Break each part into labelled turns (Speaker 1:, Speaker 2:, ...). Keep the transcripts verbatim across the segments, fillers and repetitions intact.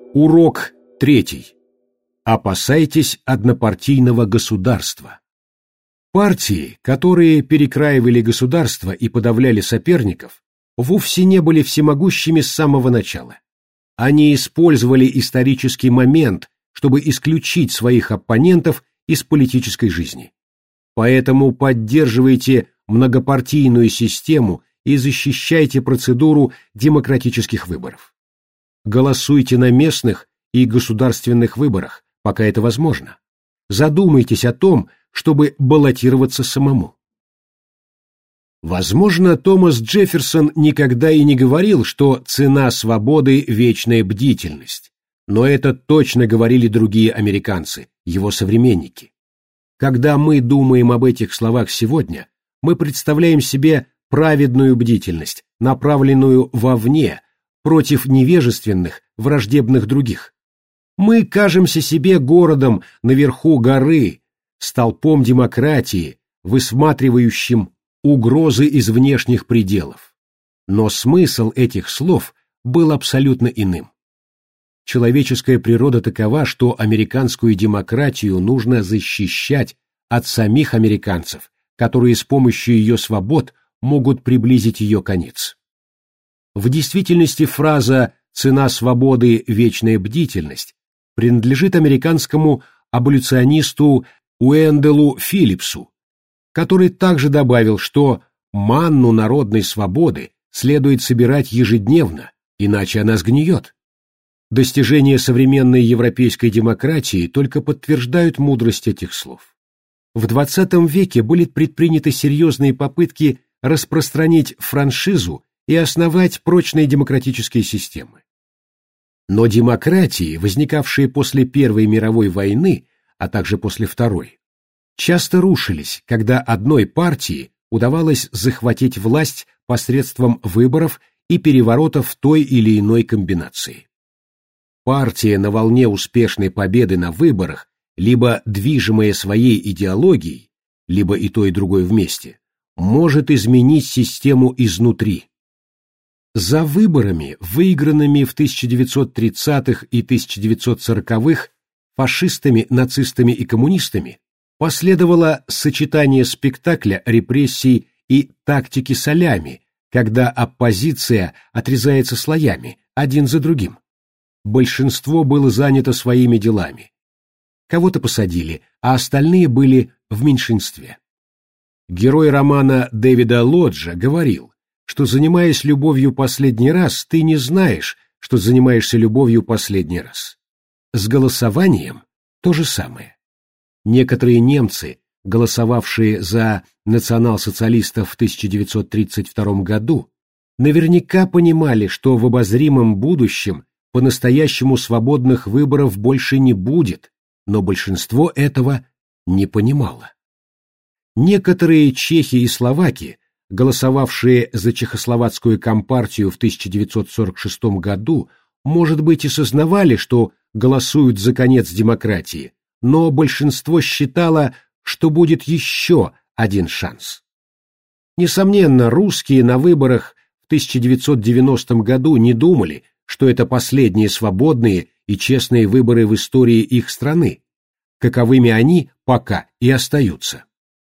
Speaker 1: Урок третий. Опасайтесь однопартийного государства. Партии, которые перекраивали государство и подавляли соперников, вовсе не были всемогущими с самого начала. Они использовали исторический момент, чтобы исключить своих оппонентов из политической жизни. Поэтому поддерживайте многопартийную систему и защищайте процедуру демократических выборов. Голосуйте на местных и государственных выборах, пока это возможно. Задумайтесь о том, чтобы баллотироваться самому. Возможно, Томас Джефферсон никогда и не говорил, что цена свободы – вечная бдительность, но это точно говорили другие американцы, его современники. Когда мы думаем об этих словах сегодня, мы представляем себе праведную бдительность, направленную вовне, против невежественных, враждебных других. Мы кажемся себе городом наверху горы, столпом демократии, высматривающим угрозы из внешних пределов. Но смысл этих слов был абсолютно иным. Человеческая природа такова, что американскую демократию нужно защищать от самих американцев, которые с помощью ее свобод могут приблизить ее конец. В действительности фраза «цена свободы – вечная бдительность» принадлежит американскому аболиционисту Уэнделу Филлипсу, который также добавил, что манну народной свободы следует собирать ежедневно, иначе она сгниет. Достижения современной европейской демократии только подтверждают мудрость этих слов. В двадцатом веке были предприняты серьезные попытки распространить франшизу и основать прочные демократические системы. Но демократии, возникавшие после Первой мировой войны, а также после Второй, часто рушились, когда одной партии удавалось захватить власть посредством выборов и переворотов той или иной комбинации. Партия на волне успешной победы на выборах, либо движимая своей идеологией, либо и то и другое вместе, может изменить систему изнутри. За выборами, выигранными в тысяча девятьсот тридцатых и тысяча девятьсот сороковых фашистами, нацистами и коммунистами, последовало сочетание спектакля репрессий и тактики салями, когда оппозиция отрезается слоями, один за другим. Большинство было занято своими делами. Кого-то посадили, а остальные были в меньшинстве. Герой романа Дэвида Лоджа говорил, что, занимаясь любовью последний раз, ты не знаешь, что занимаешься любовью последний раз. С голосованием то же самое. Некоторые немцы, голосовавшие за национал-социалистов в тысяча девятьсот тридцать втором году, наверняка понимали, что в обозримом будущем по-настоящему свободных выборов больше не будет, но большинство этого не понимало. Некоторые чехи и словаки, голосовавшие за чехословацкую компартию в тысяча девятьсот сорок шестом году, может быть, и сознавали, что голосуют за конец демократии, но большинство считало, что будет еще один шанс. Несомненно, русские на выборах в тысяча девятьсот девяностом году не думали, что это последние свободные и честные выборы в истории их страны, каковыми они пока и остаются.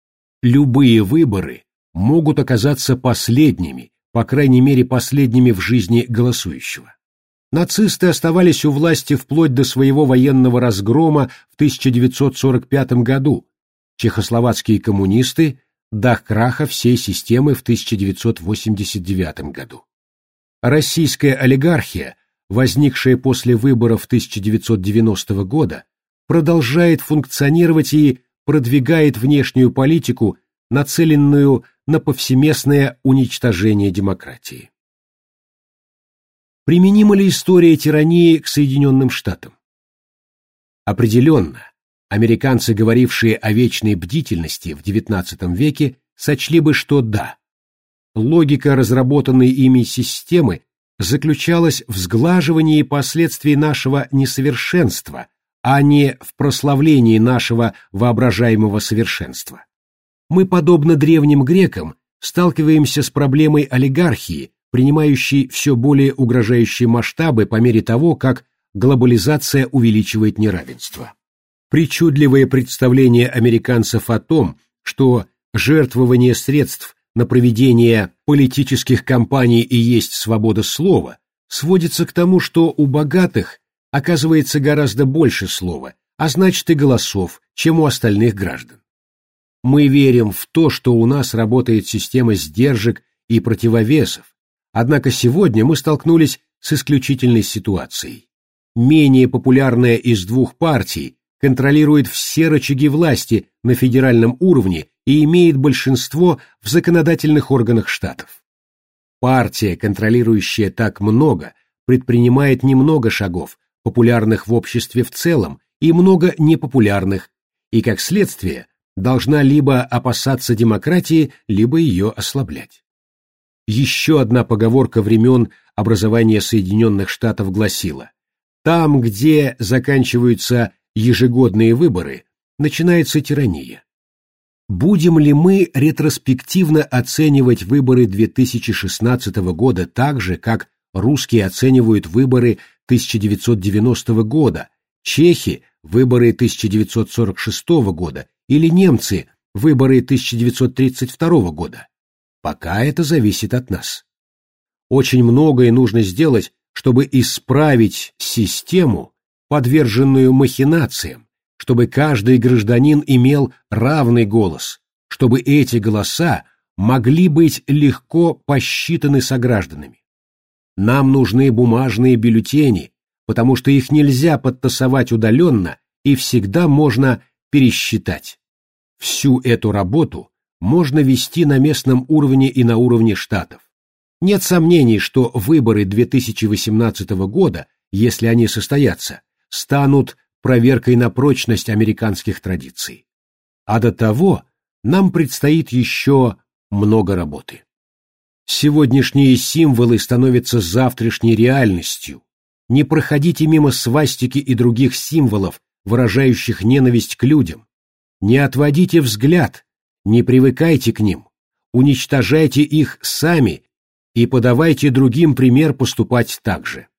Speaker 1: Любые выборы могут оказаться последними, по крайней мере последними в жизни голосующего. Нацисты оставались у власти вплоть до своего военного разгрома в тысяча девятьсот сорок пятом году, чехословацкие коммунисты – до краха всей системы в тысяча девятьсот восемьдесят девятом году. Российская олигархия, возникшая после выборов тысяча девятьсот девяностого года, продолжает функционировать и продвигает внешнюю политику, нацеленную на повсеместное уничтожение демократии. Применима ли история тирании к Соединенным Штатам? Определенно, американцы, говорившие о вечной бдительности в девятнадцатом веке, сочли бы, что да. Логика разработанной ими системы заключалась в сглаживании последствий нашего несовершенства, а не в прославлении нашего воображаемого совершенства. Мы, подобно древним грекам, сталкиваемся с проблемой олигархии, принимающей все более угрожающие масштабы по мере того, как глобализация увеличивает неравенство. Причудливое представление американцев о том, что жертвование средств на проведение политических кампаний и есть свобода слова, сводится к тому, что у богатых оказывается гораздо больше слова, а значит и голосов, чем у остальных граждан. Мы верим в то, что у нас работает система сдержек и противовесов, однако сегодня мы столкнулись с исключительной ситуацией. Менее популярная из двух партий контролирует все рычаги власти на федеральном уровне и имеет большинство в законодательных органах штатов. Партия, контролирующая так много, предпринимает немного шагов, популярных в обществе в целом, и много непопулярных, и, как следствие, должна либо опасаться демократии, либо ее ослаблять. Еще одна поговорка времен образования Соединенных Штатов гласила: «Там, где заканчиваются ежегодные выборы, начинается тирания». Будем ли мы ретроспективно оценивать выборы две тысячи шестнадцатого года так же, как русские оценивают выборы тысяча девятьсот девяностого года, чехи – выборы тысяча девятьсот сорок шестого года или немцы – выборы тысяча девятьсот тридцать второго года? Пока это зависит от нас. Очень многое нужно сделать, чтобы исправить систему, подверженную махинациям, чтобы каждый гражданин имел равный голос, чтобы эти голоса могли быть легко посчитаны согражданами. Нам нужны бумажные бюллетени, потому что их нельзя подтасовать удаленно и всегда можно пересчитать. Всю эту работу можно вести на местном уровне и на уровне штатов. Нет сомнений, что выборы две тысячи восемнадцатого года, если они состоятся, станут проверкой на прочность американских традиций. А до того нам предстоит еще много работы. Сегодняшние символы становятся завтрашней реальностью. Не проходите мимо свастики и других символов, выражающих ненависть к людям. Не отводите взгляд, не привыкайте к ним, уничтожайте их сами и подавайте другим пример поступать так же.